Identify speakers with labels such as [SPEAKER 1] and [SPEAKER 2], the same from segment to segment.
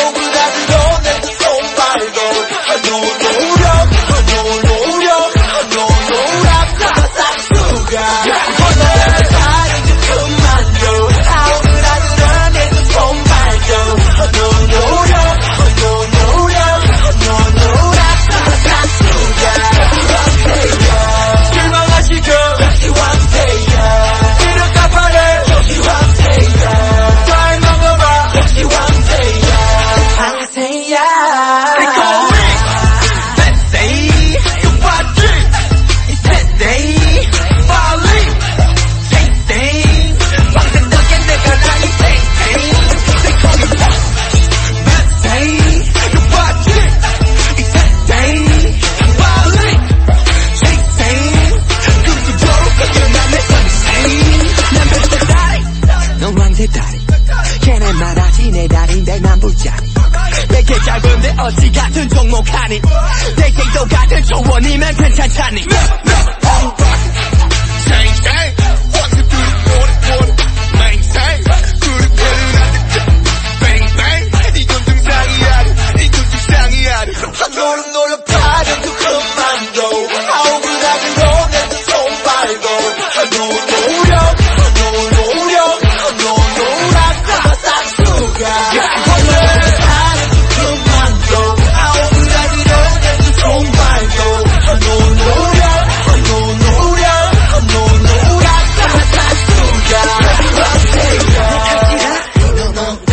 [SPEAKER 1] 오그라들어 내 두 손발도 노력 노력 싹 수가 다른 그만둬 오그라들어 내 두 손발도 노력 싹 수가 실망하시죠 역시 왕태야 이렇다 파래 역시 왕태야 잘 먹어봐 역시 왕태야 왕태야
[SPEAKER 2] 걔네 말하지 내 달인데 난 불자리 내게 짧은데 어찌 같은 종목하니 대생도 같은 조언이면 괜찮잖니
[SPEAKER 1] 노력 다른 두 그만둬 오그라들어 내 두 손발도 노력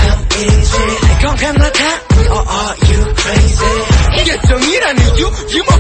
[SPEAKER 2] Or are you crazy?
[SPEAKER 1] 이게 정이라는 you